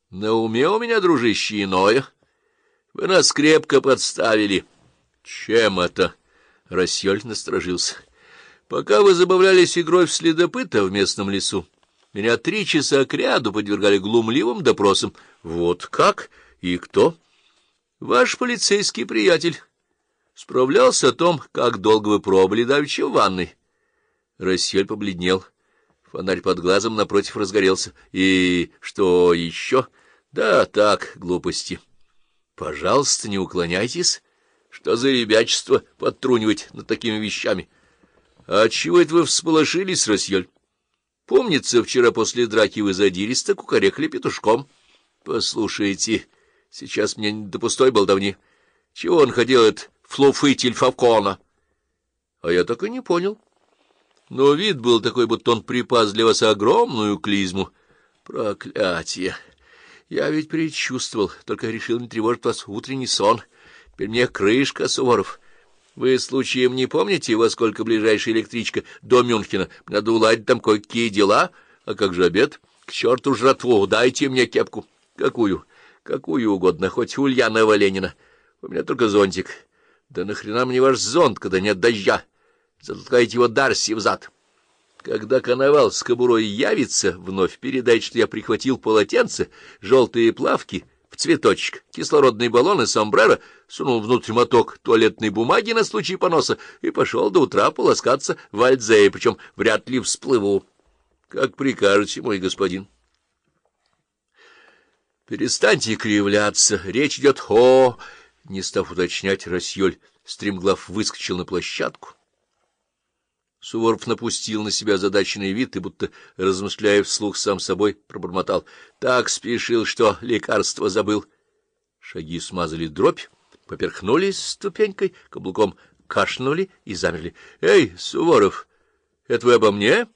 На уме у меня, дружище, иное. Вы нас крепко подставили. Чем это? Рассёль насторожился. Пока вы забавлялись игрой в следопыта в местном лесу, меня 3 часа кряду подвергали глумливым допросам. Вот как? И кто? Ваш полицейский приятель. Справлялся о том, как долго вы пробыли давеча в ванной. Рассёль побледнел. Фонарь под глазом напротив разгорелся. И что еще? Да так, глупости. Пожалуйста, не уклоняйтесь. Что за ребячество подтрунивать над такими вещами? А чего это вы всполошились, Рассёль? Помнится, вчера после драки вы задиристо кукарекали петушком. Послушайте, сейчас мне не до пустой болтовни. Чего он ходил, этот флуфытель Фавкона? А я так и не понял. Но вид был такой, будто он припас для вас огромную клизму. Проклятие! Я ведь предчувствовал, только решил не тревожить вас в утренний сон. Теперь мне крышка, Суворов. Вы случаем не помните, во сколько ближайшая электричка до Мюнхена? Надо уладить там кое-какие дела. А как же обед? К черту жратву, дайте мне кепку. Какую? Какую угодно, хоть Ульянова Ленина. У меня только зонтик. Да нахрена мне ваш зонт, когда нет дождя? Затолкайте его Дарси взад. Когда коновал с кобурой явится, вновь передайте, что я прихватил полотенце, желтые плавки в цветочек, кислородный баллон и сомбреро, сунул внутрь моток туалетной бумаги на случай поноса и пошел до утра полоскаться в Альдзее, причем вряд ли всплыву. Как прикажете, мой господин. Перестаньте кривляться, речь идет о... Не став уточнять, Рассёль стремглав выскочил на площадку. Суворов напустил на себя озадаченный вид и, будто размышляя вслух сам собой, пробормотал. Так спешил, что лекарство забыл. Шаги смазали дробь, поперхнулись ступенькой, каблуком кашлянули и замерли. — Эй, Суворов, это вы обо мне?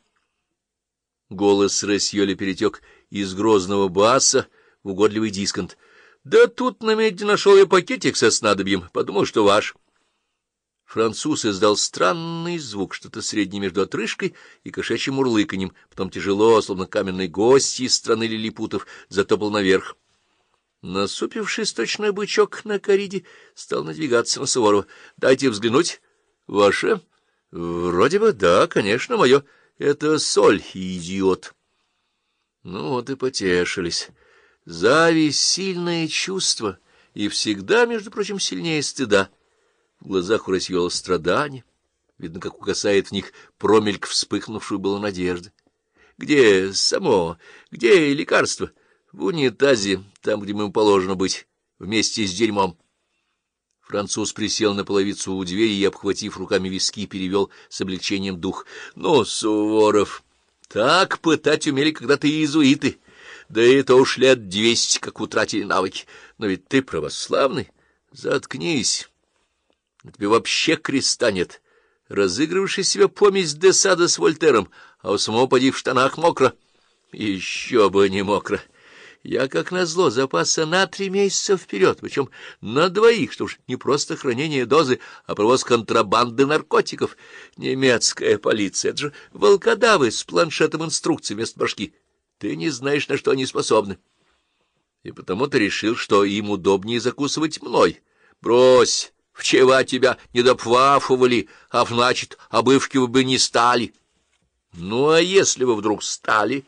Голос Рассёля перетек из грозного баса в угодливый дисконт. — Да тут на медне нашел я пакетик со снадобьем, подумал, что ваш. Француз издал странный звук, что-то среднее между отрыжкой и кошачьим мурлыканьем, потом тяжело, словно каменный гость из страны лилипутов, затопал наверх. Насупившись, точно бычок на кориде, стал надвигаться на Суворова. — Дайте взглянуть. — Ваше? — Вроде бы, да, конечно, мое. Это соль, идиот. Ну вот и потешились. Зависть — сильное чувство, и всегда, между прочим, сильнее стыда. В глазах у Рассёля страдания, видно, как угасает в них промельк вспыхнувшую было надежды. Где само, где лекарство? В унитазе, там, где ему положено быть, вместе с дерьмом. Француз присел на половицу у двери и, обхватив руками виски, перевел с облегчением дух. — Ну, Суворов, так пытать умели когда-то и иезуиты. Да и то уж лет 200, как утратили навыки. Но ведь ты православный. Заткнись. На тебе вообще креста нет. Разыгрываешь из себя помесь де Сада с Вольтером, а у самого поди в штанах мокро. Еще бы не мокро. Я, как назло, запаса на 3 месяца вперед, причем на 2, что уж не просто хранение дозы, а провоз контрабанды наркотиков. Немецкая полиция, это же волкодавы с планшетом инструкций вместо башки. Ты не знаешь, на что они способны. И потому ты решил, что им удобнее закусывать мной. Брось! Вчера тебя не допвафовали, а значит, обывки вы бы не стали. Ну, а если вы вдруг стали?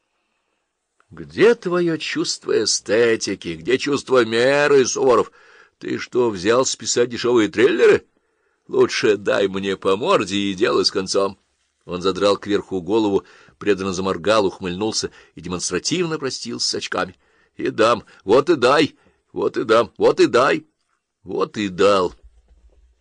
Где твое чувство эстетики, где чувство меры, Суворов? Ты что, взял списать дешевые триллеры? Лучше дай мне по морде и дело с концом. Он задрал кверху голову, преданно заморгал, ухмыльнулся и демонстративно простился с очками. И дам, вот и дай, вот и дам, вот и дай, вот и дал.